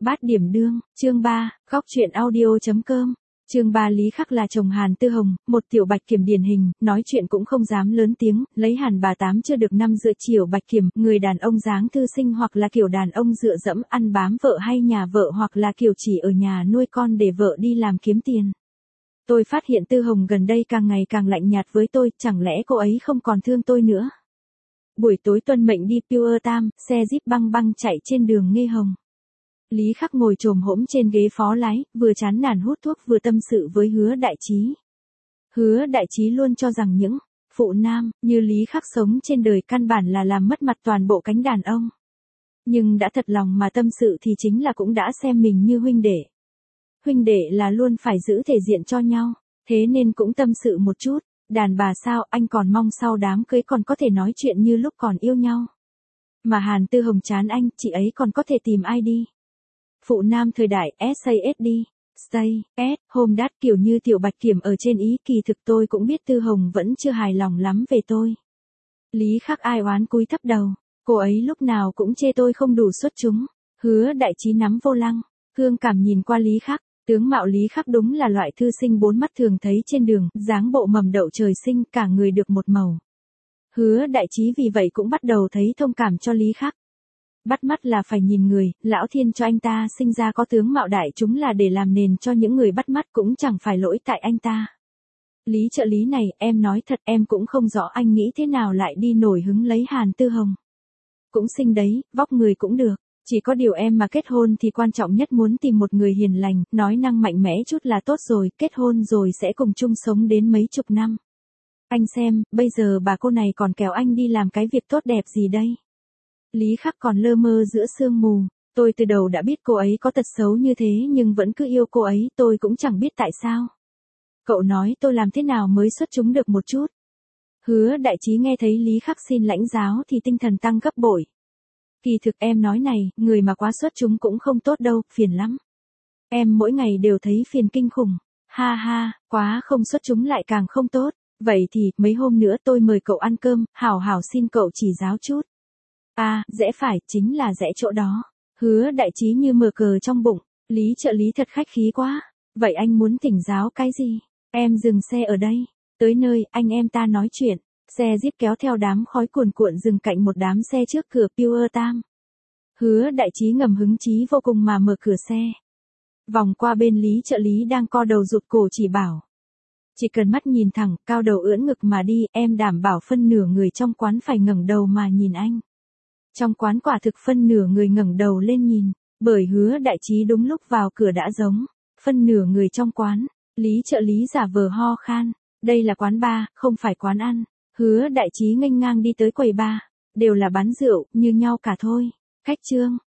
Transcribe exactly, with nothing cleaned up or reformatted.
Bát điểm đương, chương ba, góc truyện audio.com. Chương ba Lý Khắc là chồng Hàn Tư Hồng, một tiểu bạch kiểm điển hình, nói chuyện cũng không dám lớn tiếng, lấy Hàn bà tám chưa được năm dựa chiều bạch kiểm, người đàn ông dáng thư sinh hoặc là kiểu đàn ông dựa dẫm ăn bám vợ hay nhà vợ hoặc là kiểu chỉ ở nhà nuôi con để vợ đi làm kiếm tiền. Tôi phát hiện Tư Hồng gần đây càng ngày càng lạnh nhạt với tôi, chẳng lẽ cô ấy không còn thương tôi nữa. Buổi tối tuân mệnh đi Pure Tam, xe Jeep băng băng chạy trên đường Nghê Hồng. Lý Khắc ngồi chồm hổm trên ghế phó lái, vừa chán nản hút thuốc vừa tâm sự với Hứa Đại Trí. Hứa Đại Trí luôn cho rằng những phụ nam như Lý Khắc sống trên đời căn bản là làm mất mặt toàn bộ cánh đàn ông. Nhưng đã thật lòng mà tâm sự thì chính là cũng đã xem mình như huynh đệ. Huynh đệ là luôn phải giữ thể diện cho nhau, thế nên cũng tâm sự một chút. Đàn bà sao, anh còn mong sau đám cưới còn có thể nói chuyện như lúc còn yêu nhau. Mà Hàn Tư Hồng chán anh, chị ấy còn có thể tìm ai đi. Phụ nam thời đại, ét a ét đi, Stay, S, Home Dad kiểu như tiểu bạch kiểm ở trên ý, kỳ thực tôi cũng biết Tư Hồng vẫn chưa hài lòng lắm về tôi. Lý Khắc ai oán cúi thấp đầu, cô ấy lúc nào cũng chê tôi không đủ xuất chúng. Hứa Đại Trí nắm vô lăng, hương cảm nhìn qua Lý Khắc, tướng mạo Lý Khắc đúng là loại thư sinh bốn mắt thường thấy trên đường, dáng bộ mầm đậu trời sinh, cả người được một màu. Hứa Đại Trí vì vậy cũng bắt đầu thấy thông cảm cho Lý Khắc. Bắt mắt là phải nhìn người, lão thiên cho anh ta sinh ra có tướng mạo đại chúng là để làm nền cho những người bắt mắt, cũng chẳng phải lỗi tại anh ta. Lý trợ lý này, em nói thật em cũng không rõ anh nghĩ thế nào lại đi nổi hứng lấy Hàn Tư Hồng. Cũng xinh đấy, vóc người cũng được, chỉ có điều em mà kết hôn thì quan trọng nhất muốn tìm một người hiền lành, nói năng mạnh mẽ chút là tốt rồi, kết hôn rồi sẽ cùng chung sống đến mấy chục năm. Anh xem, bây giờ bà cô này còn kéo anh đi làm cái việc tốt đẹp gì đây? Lý Khắc còn lơ mơ giữa sương mù, tôi từ đầu đã biết cô ấy có tật xấu như thế nhưng vẫn cứ yêu cô ấy, tôi cũng chẳng biết tại sao. Cậu nói tôi làm thế nào mới xuất chúng được một chút. Hứa Đại Trí nghe thấy Lý Khắc xin lãnh giáo thì tinh thần tăng gấp bội. Kỳ thực em nói này, người mà quá xuất chúng cũng không tốt đâu, phiền lắm. Em mỗi ngày đều thấy phiền kinh khủng. Ha ha, quá không xuất chúng lại càng không tốt. Vậy thì, mấy hôm nữa tôi mời cậu ăn cơm, hảo hảo xin cậu chỉ giáo chút. À, rẽ phải, chính là rẽ chỗ đó. Hứa Đại Trí như mở cờ trong bụng, Lý trợ lý thật khách khí quá. Vậy anh muốn thỉnh giáo cái gì? Em dừng xe ở đây. Tới nơi, anh em ta nói chuyện. Xe Jeep kéo theo đám khói cuồn cuộn dừng cạnh một đám xe trước cửa Pure Tam. Hứa Đại Trí ngầm hứng chí vô cùng mà mở cửa xe. Vòng qua bên Lý trợ lý đang co đầu rụt cổ chỉ bảo. Chỉ cần mắt nhìn thẳng, cao đầu ưỡn ngực mà đi, em đảm bảo phân nửa người trong quán phải ngẩng đầu mà nhìn anh. Trong quán quả thực phân nửa người ngẩng đầu lên nhìn, bởi Hứa Đại Trí đúng lúc vào cửa đã giống. Phân nửa người trong quán, Lý trợ lý giả vờ ho khan. Đây là quán bar, không phải quán ăn. Hứa Đại Trí nghênh ngang đi tới quầy bar. Đều là bán rượu, như nhau cả thôi. Khách trương,